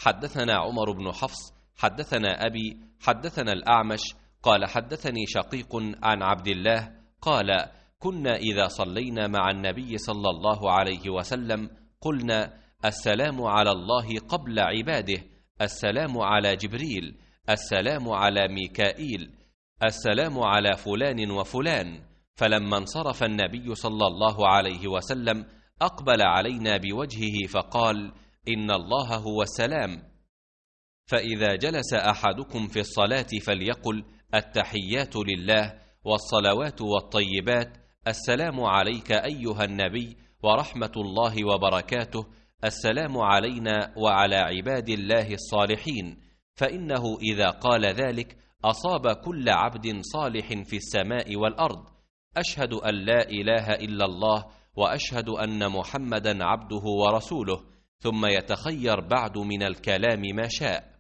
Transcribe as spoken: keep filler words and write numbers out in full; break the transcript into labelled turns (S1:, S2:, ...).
S1: حدثنا عمر بن حفص حدثنا أبي حدثنا الأعمش قال حدثني شقيق عن عبد الله قال كنا إذا صلينا مع النبي صلى الله عليه وسلم قلنا السلام على الله قبل عباده، السلام على جبريل، السلام على ميكائيل، السلام على فلان وفلان. فلما انصرف النبي صلى الله عليه وسلم أقبل علينا بوجهه فقال إن الله هو السلام، فإذا جلس أحدكم في الصلاة فليقل التحيات لله والصلوات والطيبات، السلام عليك أيها النبي ورحمة الله وبركاته، السلام علينا وعلى عباد الله الصالحين، فإنه إذا قال ذلك أصاب كل عبد صالح في السماء والأرض. أشهد أن لا إله إلا الله وأشهد أن محمدا عبده ورسوله، ثم يتخير بعد من الكلام ما شاء.